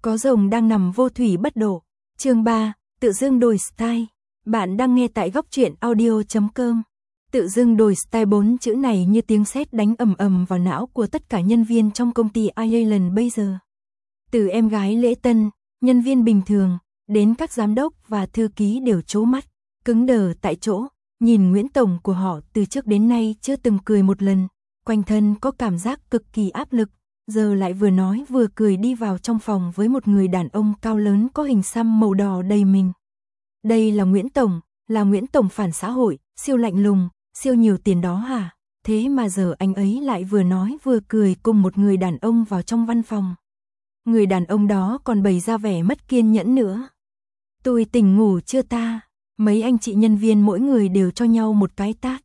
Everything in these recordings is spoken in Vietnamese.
Có rồng đang nằm vô thủy bất độ. Chương 3, tự dưng đổi style. Bạn đang nghe tại góc truyện audio.com. Tự dưng đổi style, 4 chữ này như tiếng sét đánh ầm ầm vào não của tất cả nhân viên trong công ty Ireland bây giờ. Từ em gái lễ tân, nhân viên bình thường, đến các giám đốc và thư ký đều trố mắt, cứng đờ tại chỗ, nhìn Nguyễn Tổng của họ từ trước đến nay chưa từng cười một lần, quanh thân có cảm giác cực kỳ áp lực, giờ lại vừa nói vừa cười đi vào trong phòng với một người đàn ông cao lớn có hình xăm màu đỏ đầy mình. Đây là Nguyễn Tổng phản xã hội, siêu lạnh lùng, siêu nhiều tiền đó hả? Thế mà giờ anh ấy lại vừa nói vừa cười cùng một người đàn ông vào trong văn phòng. Người đàn ông đó còn bày ra vẻ mất kiên nhẫn nữa. Tôi tỉnh ngủ chưa ta? Mấy anh chị nhân viên mỗi người đều cho nhau một cái tát.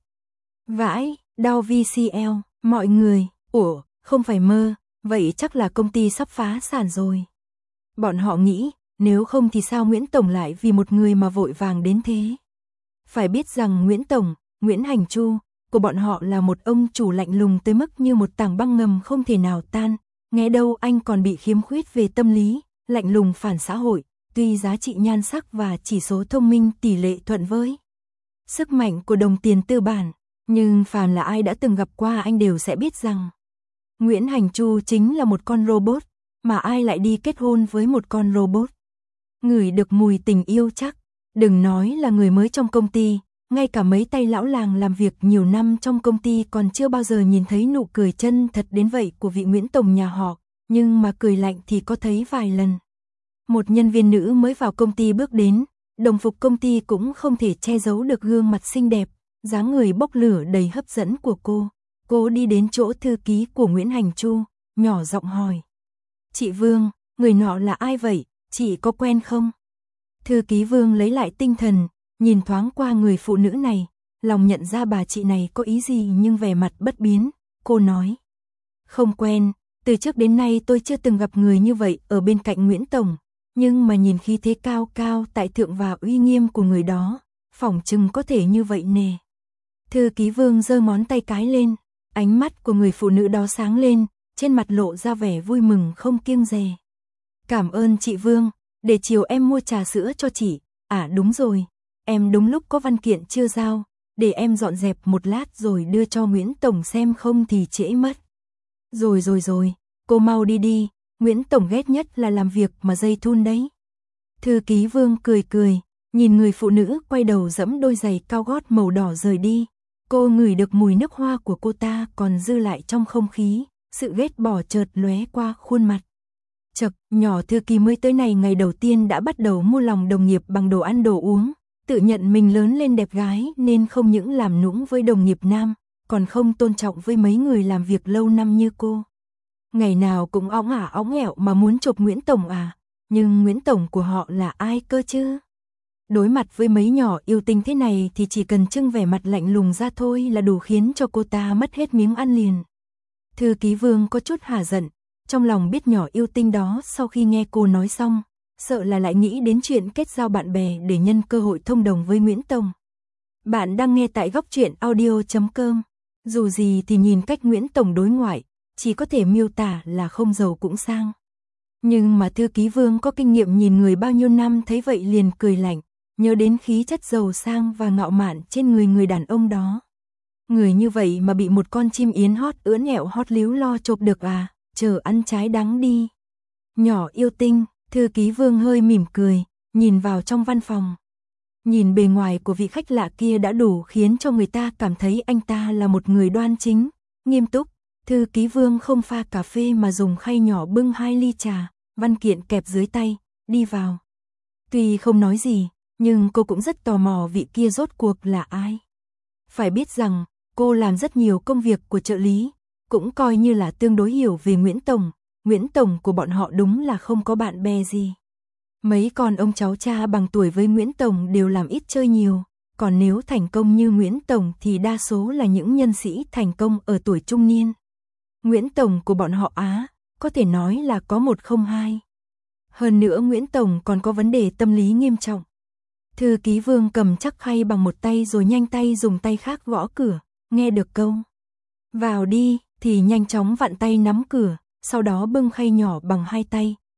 Vãi, đau VCL, mọi người, ủa, không phải mơ, vậy chắc là công ty sắp phá sản rồi. Bọn họ nghĩ, nếu không thì sao Nguyễn Tổng lại vì một người mà vội vàng đến thế. Phải biết rằng Nguyễn Hành Chu, của bọn họ là một ông chủ lạnh lùng tới mức như một tảng băng ngầm không thể nào tan. Nghe đâu anh còn bị khiếm khuyết về tâm lý, lạnh lùng phản xã hội, tuy giá trị nhan sắc và chỉ số thông minh tỷ lệ thuận với sức mạnh của đồng tiền tư bản, nhưng phàm là ai đã từng gặp qua anh đều sẽ biết rằng Nguyễn Hành Chu chính là một con robot, mà ai lại đi kết hôn với một con robot. Ngửi được mùi tình yêu chắc, đừng nói là người mới trong công ty, ngay cả mấy tay lão làng làm việc nhiều năm trong công ty còn chưa bao giờ nhìn thấy nụ cười chân thật đến vậy của vị Nguyễn Tổng nhà họ, nhưng mà cười lạnh thì có thấy vài lần. Một nhân viên nữ mới vào công ty bước đến, đồng phục công ty cũng không thể che giấu được gương mặt xinh đẹp, dáng người bốc lửa đầy hấp dẫn của cô. Cô đi đến chỗ thư ký của Nguyễn Hành Chu, nhỏ giọng hỏi. Chị Vương, người nọ là ai vậy, chị có quen không? Thư ký Vương lấy lại tinh thần, nhìn thoáng qua người phụ nữ này, lòng nhận ra bà chị này có ý gì nhưng vẻ mặt bất biến, cô nói. Không quen, từ trước đến nay tôi chưa từng gặp người như vậy ở bên cạnh Nguyễn Tổng, nhưng mà nhìn khí thế cao cao tại thượng và uy nghiêm của người đó, phỏng chừng có thể như vậy nè. Thư ký Vương giơ ngón tay cái lên, ánh mắt của người phụ nữ đó sáng lên, trên mặt lộ ra vẻ vui mừng không kiêng dè. Cảm ơn chị Vương, để chiều em mua trà sữa cho chị. À đúng rồi, em đúng lúc có văn kiện chưa giao, để em dọn dẹp một lát rồi đưa cho Nguyễn Tổng xem không thì trễ mất. Rồi, cô mau đi đi, Nguyễn Tổng ghét nhất là làm việc mà dây thun đấy. Thư ký Vương cười, nhìn người phụ nữ quay đầu dẫm đôi giày cao gót màu đỏ rời đi. Cô ngửi được mùi nước hoa của cô ta còn dư lại trong không khí, sự ghét bỏ chợt lóe qua khuôn mặt. Chậc, nhỏ thư ký mới tới này ngày đầu tiên đã bắt đầu mua lòng đồng nghiệp bằng đồ ăn đồ uống, tự nhận mình lớn lên đẹp gái nên không những làm nũng với đồng nghiệp nam, còn không tôn trọng với mấy người làm việc lâu năm như cô. Ngày nào cũng óng ẻo mà muốn chộp Nguyễn Tổng à, nhưng Nguyễn Tổng của họ là ai cơ chứ? Đối mặt với mấy nhỏ yêu tinh thế này thì chỉ cần trưng vẻ mặt lạnh lùng ra thôi là đủ khiến cho cô ta mất hết miếng ăn liền. Thư ký Vương có chút hả giận, trong lòng biết nhỏ yêu tinh đó sau khi nghe cô nói xong, sợ là lại nghĩ đến chuyện kết giao bạn bè để nhân cơ hội thông đồng với Nguyễn Tổng. Bạn đang nghe tại góc truyện audio.com. Dù gì thì nhìn cách Nguyễn Tổng đối ngoại, chỉ có thể miêu tả là không giàu cũng sang. Nhưng mà thư ký Vương có kinh nghiệm nhìn người bao nhiêu năm thấy vậy liền cười lạnh, nhớ đến khí chất giàu sang và ngạo mạn trên người đàn ông đó. Người như vậy mà bị một con chim yến hót ưỡn ẹo hót líu lo chộp được à, chờ ăn trái đắng đi. Nhỏ yêu tinh, thư ký Vương hơi mỉm cười, nhìn vào trong văn phòng. Nhìn bề ngoài của vị khách lạ kia đã đủ khiến cho người ta cảm thấy anh ta là một người đoan chính, nghiêm túc. Thư ký Vương không pha cà phê mà dùng khay nhỏ bưng 2 ly trà, văn kiện kẹp dưới tay, đi vào. Tuy không nói gì, nhưng cô cũng rất tò mò vị kia rốt cuộc là ai. Phải biết rằng, cô làm rất nhiều công việc của trợ lý, cũng coi như là tương đối hiểu về Nguyễn Tổng của bọn họ đúng là không có bạn bè gì. Mấy con ông cháu cha bằng tuổi với Nguyễn Tổng đều làm ít chơi nhiều, còn nếu thành công như Nguyễn Tổng thì đa số là những nhân sĩ thành công ở tuổi trung niên. Nguyễn Tổng của bọn họ có thể nói là có một không hai. Hơn nữa Nguyễn Tổng còn có vấn đề tâm lý nghiêm trọng. Thư ký Vương cầm chắc khay bằng một tay rồi nhanh tay dùng tay khác gõ cửa, nghe được câu vào đi thì nhanh chóng vặn tay nắm cửa, sau đó bưng khay nhỏ bằng 2 tay,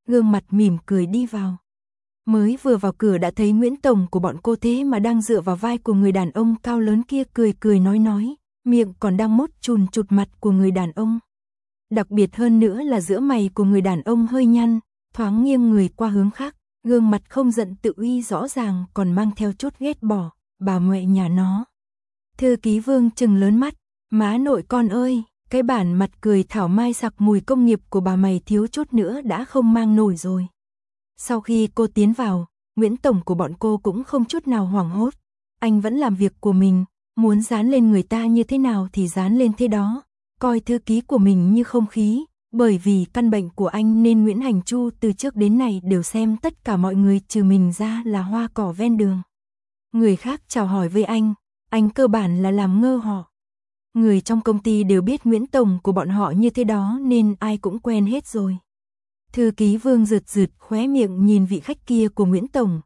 gương mặt mỉm cười đi vào. Mới vừa vào cửa đã thấy Nguyễn Tổng của bọn cô thế mà đang dựa vào vai của người đàn ông cao lớn kia cười cười nói, miệng còn đang mốt chùn chụt mặt của người đàn ông. Đặc biệt hơn nữa là giữa mày của người đàn ông hơi nhăn, thoáng nghiêng người qua hướng khác, gương mặt không giận tự uy rõ ràng còn mang theo chút ghét bỏ, bà mẹ nhà nó. Thư ký Vương trừng lớn mắt, má nội con ơi, cái bản mặt cười thảo mai sặc mùi công nghiệp của bà mày thiếu chút nữa đã không mang nổi rồi. Sau khi cô tiến vào, Nguyễn Tổng của bọn cô cũng không chút nào hoảng hốt, anh vẫn làm việc của mình, muốn dán lên người ta như thế nào thì dán lên thế đó, coi thư ký của mình như không khí, bởi vì căn bệnh của anh nên Nguyễn Hành Chu từ trước đến nay đều xem tất cả mọi người trừ mình ra là hoa cỏ ven đường. Người khác chào hỏi với anh cơ bản là làm ngơ họ. Người trong công ty đều biết Nguyễn Tổng của bọn họ như thế đó nên ai cũng quen hết rồi. Thư ký Vương rượt khóe miệng nhìn vị khách kia của Nguyễn Tổng,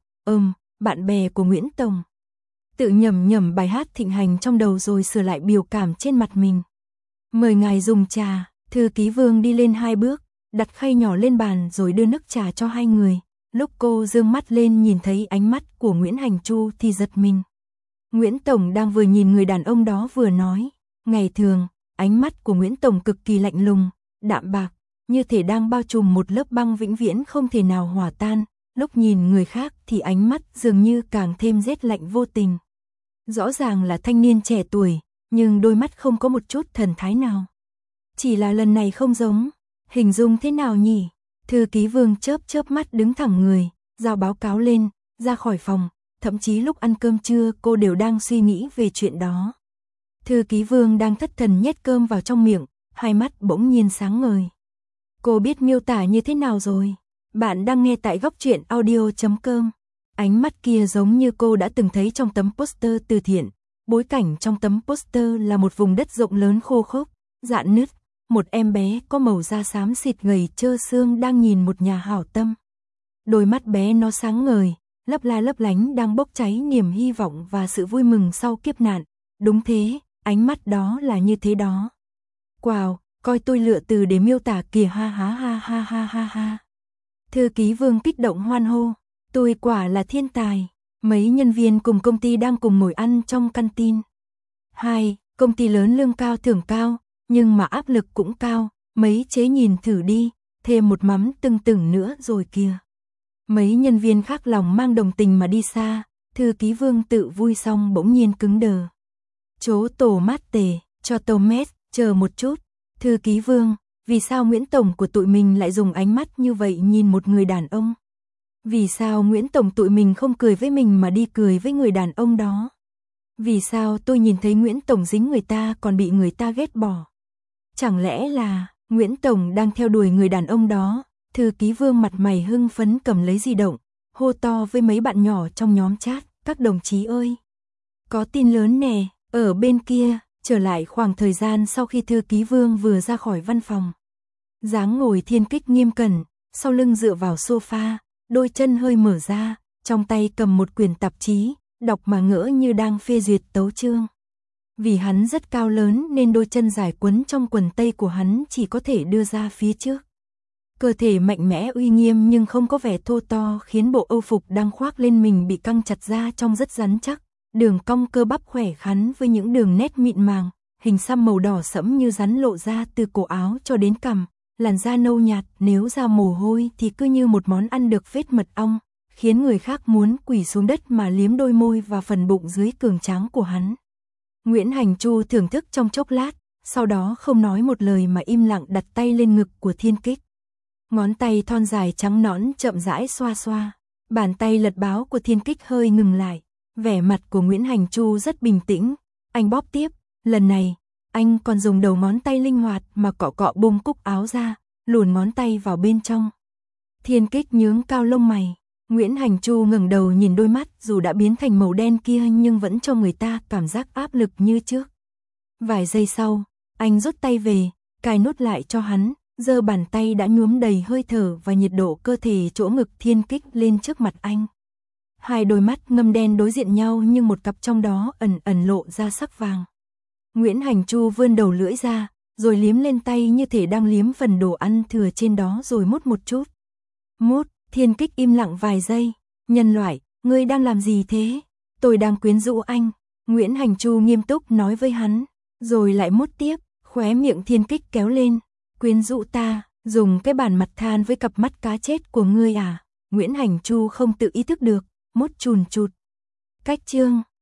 bạn bè của Nguyễn Tổng. Tự nhẩm bài hát thịnh hành trong đầu rồi sửa lại biểu cảm trên mặt mình. Mời ngài dùng trà, thư ký Vương đi lên 2 bước, đặt khay nhỏ lên bàn rồi đưa nước trà cho hai người. Lúc cô dương mắt lên nhìn thấy ánh mắt của Nguyễn Hành Chu thì giật mình. Nguyễn Tổng đang vừa nhìn người đàn ông đó vừa nói. Ngày thường, ánh mắt của Nguyễn Tổng cực kỳ lạnh lùng, đạm bạc, như thể đang bao trùm một lớp băng vĩnh viễn không thể nào hòa tan. Lúc nhìn người khác thì ánh mắt dường như càng thêm rét lạnh vô tình. Rõ ràng là thanh niên trẻ tuổi, nhưng đôi mắt không có một chút thần thái nào. Chỉ là lần này không giống, hình dung thế nào nhỉ? Thư ký Vương chớp mắt đứng thẳng người, giao báo cáo lên, ra khỏi phòng, thậm chí lúc ăn cơm trưa cô đều đang suy nghĩ về chuyện đó. Thư ký Vương đang thất thần nhét cơm vào trong miệng, hai mắt bỗng nhiên sáng ngời. Cô biết miêu tả như thế nào rồi? Bạn đang nghe tại góc truyện audio.com. Ánh mắt kia giống như cô đã từng thấy trong tấm poster từ thiện. Bối cảnh trong tấm poster là một vùng đất rộng lớn khô khốc, rạn nứt. Một em bé có màu da xám xịt gầy trơ xương đang nhìn một nhà hảo tâm. Đôi mắt bé nó sáng ngời, lấp la lấp lánh đang bốc cháy niềm hy vọng và sự vui mừng sau kiếp nạn. Đúng thế, ánh mắt đó là như thế đó. Wow, coi tôi lựa từ để miêu tả kìa, ha ha ha ha ha ha ha. Thư ký Vương kích động hoan hô, tôi quả là thiên tài. Mấy nhân viên cùng công ty đang cùng ngồi ăn trong canteen. Công ty lớn lương cao thưởng cao, nhưng mà áp lực cũng cao, mấy chế nhìn thử đi, thêm một mắm tưng nữa rồi kìa. Mấy nhân viên khác lòng mang đồng tình mà đi xa, thư ký Vương tự vui xong bỗng nhiên cứng đờ. Chố tổ mát tề, cho tomat, chờ một chút. Thư ký Vương, vì sao Nguyễn Tổng của tụi mình lại dùng ánh mắt như vậy nhìn một người đàn ông? Vì sao Nguyễn Tổng tụi mình không cười với mình mà đi cười với người đàn ông đó? Vì sao tôi nhìn thấy Nguyễn Tổng dính người ta còn bị người ta ghét bỏ? Chẳng lẽ là Nguyễn Tổng đang theo đuổi người đàn ông đó? Thư ký Vương mặt mày hưng phấn cầm lấy di động, hô to với mấy bạn nhỏ trong nhóm chat, các đồng chí ơi! Có tin lớn nè, ở bên kia, trở lại khoảng thời gian sau khi thư ký Vương vừa ra khỏi văn phòng. Dáng ngồi Thiên Kích nghiêm cẩn, sau lưng dựa vào sofa, đôi chân hơi mở ra, trong tay cầm một quyển tạp chí, đọc mà ngỡ như đang phê duyệt tấu chương. Vì hắn rất cao lớn nên đôi chân dài quấn trong quần tây của hắn chỉ có thể đưa ra phía trước. Cơ thể mạnh mẽ uy nghiêm nhưng không có vẻ thô to khiến bộ âu phục đang khoác lên mình bị căng chặt ra trông rất rắn chắc. Đường cong cơ bắp khỏe khoắn với những đường nét mịn màng, hình xăm màu đỏ sẫm như rắn lộ ra từ cổ áo cho đến cằm, làn da nâu nhạt nếu ra mồ hôi thì cứ như một món ăn được phết mật ong, khiến người khác muốn quỳ xuống đất mà liếm đôi môi và phần bụng dưới cường tráng của hắn. Nguyễn Hành Chu thưởng thức trong chốc lát, sau đó không nói một lời mà im lặng đặt tay lên ngực của Thiên Kích. Ngón tay thon dài trắng nõn chậm rãi xoa xoa, bàn tay lật báo của Thiên Kích hơi ngừng lại. Vẻ mặt của Nguyễn Hành Chu rất bình tĩnh, anh bóp tiếp, lần này, anh còn dùng đầu ngón tay linh hoạt mà cọ bông cúc áo ra, luồn ngón tay vào bên trong. Thiên Kích nhướng cao lông mày, Nguyễn Hành Chu ngẩng đầu nhìn đôi mắt dù đã biến thành màu đen kia nhưng vẫn cho người ta cảm giác áp lực như trước. Vài giây sau, anh rút tay về, cài nút lại cho hắn, giơ bàn tay đã nhuốm đầy hơi thở và nhiệt độ cơ thể chỗ ngực Thiên Kích lên trước mặt anh. Hai đôi mắt ngâm đen đối diện nhau nhưng một cặp trong đó ẩn lộ ra sắc vàng. Nguyễn Hành Chu vươn đầu lưỡi ra, rồi liếm lên tay như thể đang liếm phần đồ ăn thừa trên đó rồi mút một chút. Mút, Thiên Kích im lặng vài giây. Nhân loại, ngươi đang làm gì thế? Tôi đang quyến rũ anh. Nguyễn Hành Chu nghiêm túc nói với hắn. Rồi lại mút tiếp, khóe miệng Thiên Kích kéo lên. Quyến rũ ta, dùng cái bàn mặt than với cặp mắt cá chết của ngươi à? Nguyễn Hành Chu không tự ý thức được, mút chùn chụt. Cách chương